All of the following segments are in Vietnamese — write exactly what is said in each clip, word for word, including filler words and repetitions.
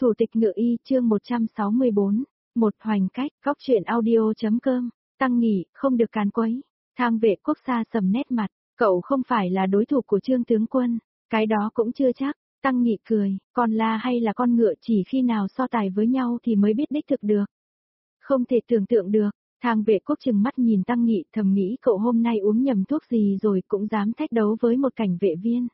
Thủ tịch Ngự Y chương một trăm sáu mươi bốn, một hoành cách, góc truyện audio.com, Tăng Nghị, không được càn quấy. Thang Vệ Quốc xa sầm nét mặt, cậu không phải là đối thủ của Trương tướng quân, cái đó cũng chưa chắc. Tăng Nghị cười, con la hay là con ngựa chỉ khi nào so tài với nhau thì mới biết đích thực được. Không thể tưởng tượng được. Thang Vệ Quốc trừng mắt nhìn Tăng Nghị, thầm nghĩ cậu hôm nay uống nhầm thuốc gì rồi cũng dám thách đấu với một cảnh vệ viên.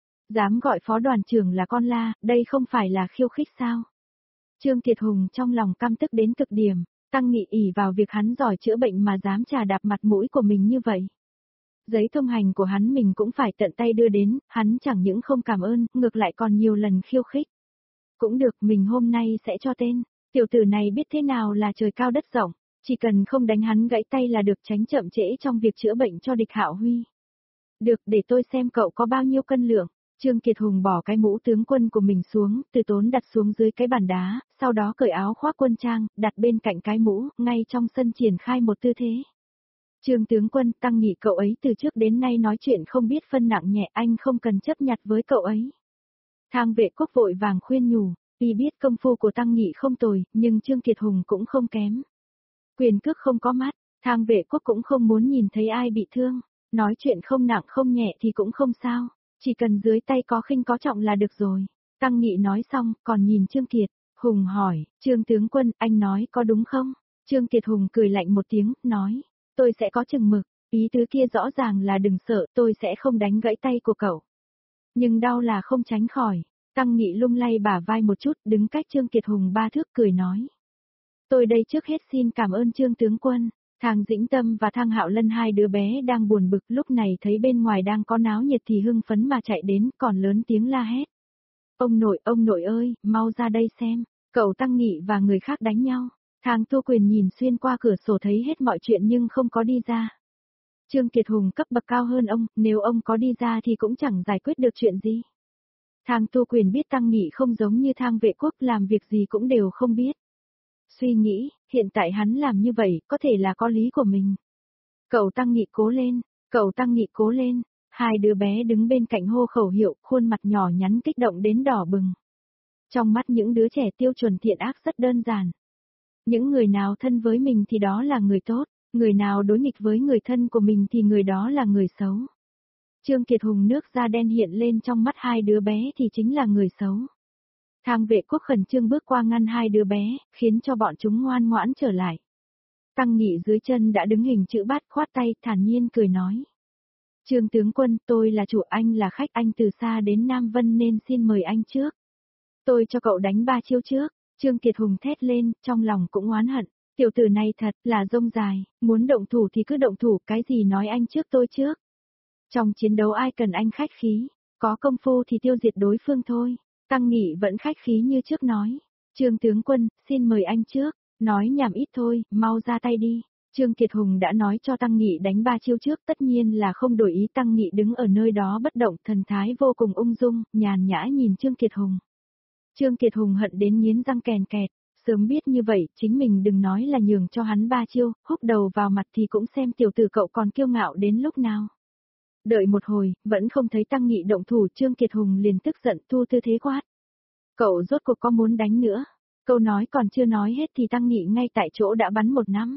Dám gọi phó đoàn trưởng là con la, đây không phải là khiêu khích sao? Trương Kiệt Hùng trong lòng căm tức đến cực điểm, Tăng Nghị ỷ vào việc hắn giỏi chữa bệnh mà dám chà đạp mặt mũi của mình như vậy. Giấy thông hành của hắn mình cũng phải tận tay đưa đến, hắn chẳng những không cảm ơn, ngược lại còn nhiều lần khiêu khích. Cũng được, mình hôm nay sẽ cho tên, tiểu tử này biết thế nào là trời cao đất rộng, chỉ cần không đánh hắn gãy tay là được, tránh chậm trễ trong việc chữa bệnh cho địch Hạo Huy. Được, để tôi xem cậu có bao nhiêu cân lượng. Trương Kiệt Hùng bỏ cái mũ tướng quân của mình xuống, từ tốn đặt xuống dưới cái bàn đá, sau đó cởi áo khoác quân trang, đặt bên cạnh cái mũ, ngay trong sân triển khai một tư thế. Trương tướng quân, Tăng Nghị cậu ấy từ trước đến nay nói chuyện không biết phân nặng nhẹ, anh không cần chấp nhặt với cậu ấy. Thang Vệ Quốc vội vàng khuyên nhủ, y biết công phu của Tăng Nghị không tồi, nhưng Trương Kiệt Hùng cũng không kém. Quyền cước không có mắt, Thang Vệ Quốc cũng không muốn nhìn thấy ai bị thương, nói chuyện không nặng không nhẹ thì cũng không sao. Chỉ cần dưới tay có khinh có trọng là được rồi. Tăng Nghị nói xong, còn nhìn Trương Kiệt. Hùng hỏi, Trương tướng quân, anh nói có đúng không? Trương Kiệt Hùng cười lạnh một tiếng, nói, tôi sẽ có chừng mực. Ý tứ kia rõ ràng là đừng sợ, tôi sẽ không đánh gãy tay của cậu. Nhưng đau là không tránh khỏi. Tăng Nghị lung lay bả vai một chút, đứng cách Trương Kiệt Hùng ba thước cười nói. Tôi đây trước hết xin cảm ơn Trương tướng quân. Thang Dĩnh Tâm và Thang Hạo Lân hai đứa bé đang buồn bực, lúc này thấy bên ngoài đang có náo nhiệt thì hưng phấn mà chạy đến, còn lớn tiếng la hét. Ông nội, ông nội ơi, mau ra đây xem, cậu Tăng Nghị và người khác đánh nhau. Thang Tu Quyền nhìn xuyên qua cửa sổ thấy hết mọi chuyện nhưng không có đi ra. Trương Kiệt Hùng cấp bậc cao hơn ông, nếu ông có đi ra thì cũng chẳng giải quyết được chuyện gì. Thang Tu Quyền biết Tăng Nghị không giống như Thang Vệ Quốc, làm việc gì cũng đều không biết. Suy nghĩ, hiện tại hắn làm như vậy, có thể là có lý của mình. Cậu Tăng Nghị cố lên, cậu Tăng Nghị cố lên, hai đứa bé đứng bên cạnh hô khẩu hiệu, khuôn mặt nhỏ nhắn kích động đến đỏ bừng. Trong mắt những đứa trẻ tiêu chuẩn thiện ác rất đơn giản. Những người nào thân với mình thì đó là người tốt, người nào đối nghịch với người thân của mình thì người đó là người xấu. Trương Kiệt Hùng nước da đen hiện lên trong mắt hai đứa bé thì chính là người xấu. Thang Vệ Quốc khẩn trương bước qua ngăn hai đứa bé, khiến cho bọn chúng ngoan ngoãn trở lại. Tăng Nghị dưới chân đã đứng hình chữ bát, khoát tay, thản nhiên cười nói. Trương tướng quân, tôi là chủ, anh là khách, anh từ xa đến Nam Vân nên xin mời anh trước. Tôi cho cậu đánh ba chiêu trước. Trương Kiệt Hùng thét lên, trong lòng cũng oán hận. Tiểu tử này thật là rông dài, muốn động thủ thì cứ động thủ, cái gì nói anh trước tôi trước. Trong chiến đấu ai cần anh khách khí, có công phu thì tiêu diệt đối phương thôi. Tăng Nghị vẫn khách khí như trước nói. Trương tướng quân, xin mời anh trước. Nói nhảm ít thôi, mau ra tay đi. Trương Kiệt Hùng đã nói cho Tăng Nghị đánh ba chiêu trước, tất nhiên là không đổi ý. Tăng Nghị đứng ở nơi đó bất động, thần thái vô cùng ung dung, nhàn nhã nhìn Trương Kiệt Hùng. Trương Kiệt Hùng hận đến nghiến răng kèn kẹt, sớm biết như vậy, chính mình đừng nói là nhường cho hắn ba chiêu, húc đầu vào mặt thì cũng xem tiểu tử cậu còn kiêu ngạo đến lúc nào. Đợi một hồi, vẫn không thấy Tăng Nghị động thủ, Trương Kiệt Hùng liền tức giận thu tư thế quát. Cậu rốt cuộc có muốn đánh nữa? Câu nói còn chưa nói hết thì Tăng Nghị ngay tại chỗ đã bắn một nắm.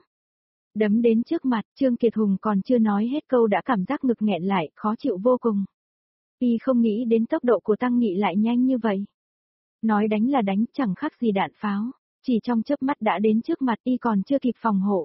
Đấm đến trước mặt, Trương Kiệt Hùng còn chưa nói hết câu đã cảm giác ngực nghẹn lại, khó chịu vô cùng. Y không nghĩ đến tốc độ của Tăng Nghị lại nhanh như vậy. Nói đánh là đánh, chẳng khác gì đạn pháo, chỉ trong chớp mắt đã đến trước mặt, Y còn chưa kịp phòng hộ.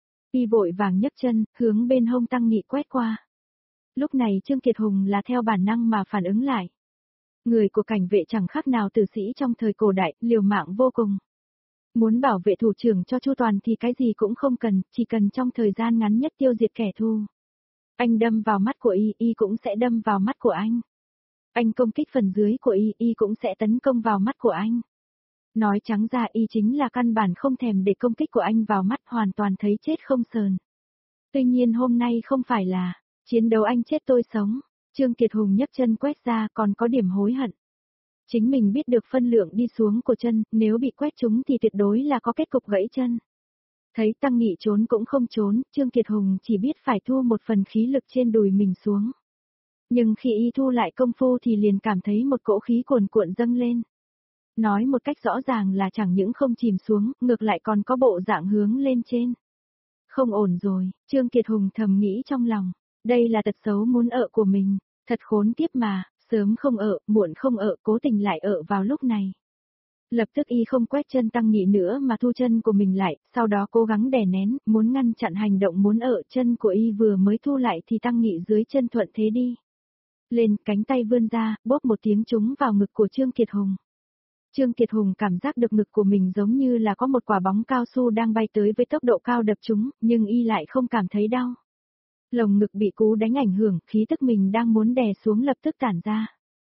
Y vội vàng nhấc chân, hướng bên hông Tăng Nghị quét qua. Lúc này Trương Kiệt Hùng là theo bản năng mà phản ứng lại. Người của cảnh vệ chẳng khác nào tử sĩ trong thời cổ đại, liều mạng vô cùng. Muốn bảo vệ thủ trưởng cho chu toàn thì cái gì cũng không cần, chỉ cần trong thời gian ngắn nhất tiêu diệt kẻ thù. Anh đâm vào mắt của Y, Y cũng sẽ đâm vào mắt của anh. Anh công kích phần dưới của Y, Y cũng sẽ tấn công vào mắt của anh. Nói trắng ra Y chính là căn bản không thèm để công kích của anh vào mắt, hoàn toàn thấy chết không sờn. Tuy nhiên hôm nay không phải là chiến đấu anh chết tôi sống. Trương Kiệt Hùng nhấc chân quét ra, còn có điểm hối hận. Chính mình biết được phân lượng đi xuống của chân, nếu bị quét trúng thì tuyệt đối là có kết cục gãy chân. Thấy Tăng Nghị trốn cũng không trốn, Trương Kiệt Hùng chỉ biết phải thu một phần khí lực trên đùi mình xuống. Nhưng khi Y thu lại công phu thì liền cảm thấy một cỗ khí cuồn cuộn dâng lên. Nói một cách rõ ràng là chẳng những không chìm xuống, ngược lại còn có bộ dạng hướng lên trên. Không ổn rồi, Trương Kiệt Hùng thầm nghĩ trong lòng. Đây là tật xấu muốn ợ của mình, thật khốn kiếp mà, sớm không ợ, muộn không ợ, cố tình lại ợ vào lúc này. Lập tức y không quét chân Tăng Nghị nữa mà thu chân của mình lại, sau đó cố gắng đè nén, muốn ngăn chặn hành động muốn ợ chân của y vừa mới thu lại thì Tăng Nghị dưới chân thuận thế đi. Lên, cánh tay vươn ra, bóp một tiếng trúng vào ngực của Trương Kiệt Hùng. Trương Kiệt Hùng cảm giác được ngực của mình giống như là có một quả bóng cao su đang bay tới với tốc độ cao đập trúng, nhưng y lại không cảm thấy đau. Lồng ngực bị cú đánh ảnh hưởng, khí tức mình đang muốn đè xuống lập tức tản ra.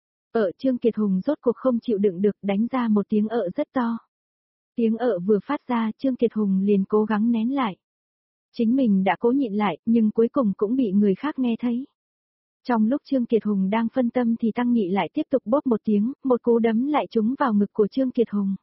Ợ Trương Kiệt Hùng rốt cuộc không chịu đựng được, đánh ra một tiếng ợ rất to. Tiếng ợ vừa phát ra, Trương Kiệt Hùng liền cố gắng nén lại. Chính mình đã cố nhịn lại, nhưng cuối cùng cũng bị người khác nghe thấy. Trong lúc Trương Kiệt Hùng đang phân tâm thì Tăng Nghị lại tiếp tục bóp một tiếng, một cú đấm lại trúng vào ngực của Trương Kiệt Hùng.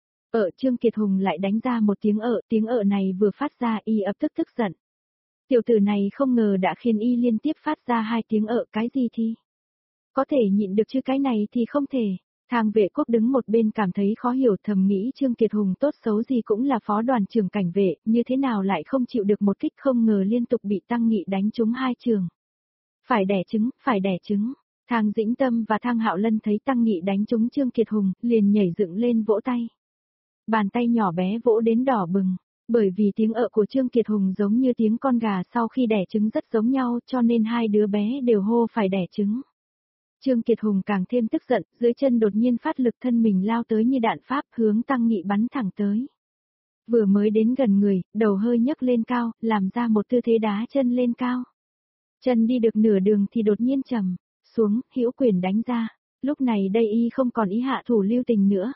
Ợ Trương Kiệt Hùng lại đánh ra một tiếng ợ, tiếng ợ này vừa phát ra y ấp tức tức giận. Tiểu tử này không ngờ đã khiến y liên tiếp phát ra hai tiếng ợ, cái gì thì có thể nhịn được chứ cái này thì không thể. Thang Vệ Quốc đứng một bên cảm thấy khó hiểu, thầm nghĩ Trương Kiệt Hùng tốt xấu gì cũng là phó đoàn trưởng cảnh vệ, như thế nào lại không chịu được một kích, không ngờ liên tục bị Tăng Nghị đánh trúng hai trường. Phải đẻ trứng, phải đẻ trứng. Thang Dĩnh Tâm và Thang Hạo Lân thấy Tăng Nghị đánh trúng Trương Kiệt Hùng, liền nhảy dựng lên vỗ tay. Bàn tay nhỏ bé vỗ đến đỏ bừng. Bởi vì tiếng ợ của Trương Kiệt Hùng giống như tiếng con gà sau khi đẻ trứng rất giống nhau, cho nên hai đứa bé đều hô phải đẻ trứng. Trương Kiệt Hùng càng thêm tức giận, dưới chân đột nhiên phát lực, thân mình lao tới như đạn pháp, hướng Tăng Nghị bắn thẳng tới. Vừa mới đến gần người, đầu hơi nhấc lên cao, làm ra một tư thế đá chân lên cao. Chân đi được nửa đường thì đột nhiên trầm xuống, hữu quyền đánh ra. Lúc này đây y không còn ý hạ thủ lưu tình nữa.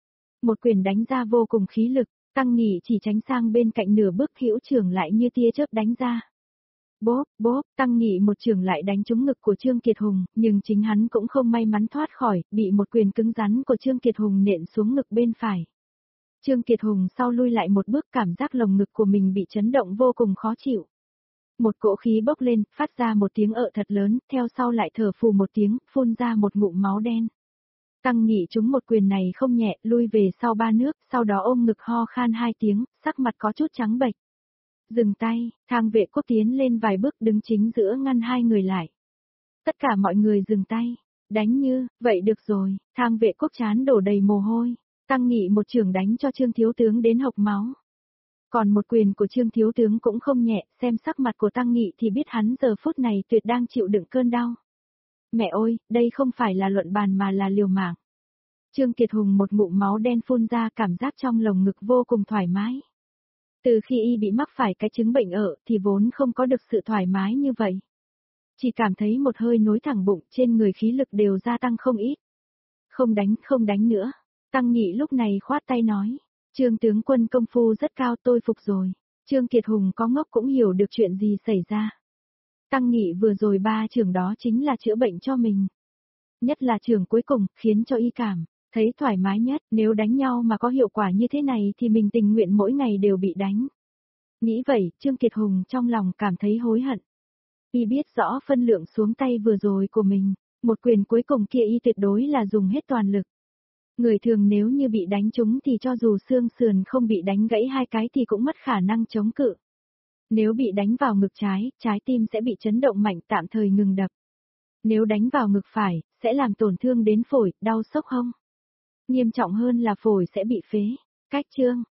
Một quyền đánh ra vô cùng khí lực, Tăng Nghị chỉ tránh sang bên cạnh nửa bước, hữu trưởng lại như tia chớp đánh ra. Bốp, bốp, Tăng Nghị một trường lại đánh trúng ngực của Trương Kiệt Hùng, nhưng chính hắn cũng không may mắn thoát khỏi, bị một quyền cứng rắn của Trương Kiệt Hùng nện xuống ngực bên phải. Trương Kiệt Hùng sau lui lại một bước, cảm giác lồng ngực của mình bị chấn động vô cùng khó chịu. Một cỗ khí bốc lên, phát ra một tiếng ợ thật lớn, theo sau lại thở phù một tiếng, phun ra một ngụm máu đen. Tăng Nghị trúng một quyền này không nhẹ, lui về sau ba nước, sau đó ôm ngực ho khan hai tiếng, sắc mặt có chút trắng bệch. Dừng tay, Thang Vệ Quốc tiến lên vài bước đứng chính giữa ngăn hai người lại. Tất cả mọi người dừng tay, đánh như, vậy được rồi, Thang Vệ Quốc chán đổ đầy mồ hôi, Tăng Nghị một trường đánh cho Trương Thiếu Tướng đến hộc máu. Còn một quyền của Trương Thiếu Tướng cũng không nhẹ, xem sắc mặt của Tăng Nghị thì biết hắn giờ phút này tuyệt đang chịu đựng cơn đau. Mẹ ơi, đây không phải là luận bàn mà là liều mạng. Trương Kiệt Hùng một ngụm máu đen phun ra, cảm giác trong lồng ngực vô cùng thoải mái. Từ khi y bị mắc phải cái chứng bệnh ợ thì vốn không có được sự thoải mái như vậy. Chỉ cảm thấy một hơi nối thẳng bụng, trên người khí lực đều gia tăng không ít. Không đánh, không đánh nữa. Tăng Nghị lúc này khoát tay nói. Trương tướng quân công phu rất cao, tôi phục rồi. Trương Kiệt Hùng có ngốc cũng hiểu được chuyện gì xảy ra. Tăng Nghị vừa rồi ba trường đó chính là chữa bệnh cho mình. Nhất là trường cuối cùng, khiến cho y cảm thấy thoải mái nhất, nếu đánh nhau mà có hiệu quả như thế này thì mình tình nguyện mỗi ngày đều bị đánh. Nghĩ vậy, Trương Kiệt Hùng trong lòng cảm thấy hối hận. Y biết rõ phân lượng xuống tay vừa rồi của mình, một quyền cuối cùng kia y tuyệt đối là dùng hết toàn lực. Người thường nếu như bị đánh trúng thì cho dù xương sườn không bị đánh gãy hai cái thì cũng mất khả năng chống cự. Nếu bị đánh vào ngực trái, trái tim sẽ bị chấn động mạnh, tạm thời ngừng đập. Nếu đánh vào ngực phải, sẽ làm tổn thương đến phổi, đau sốc hông. Nghiêm trọng hơn là phổi sẽ bị phế. Cách chương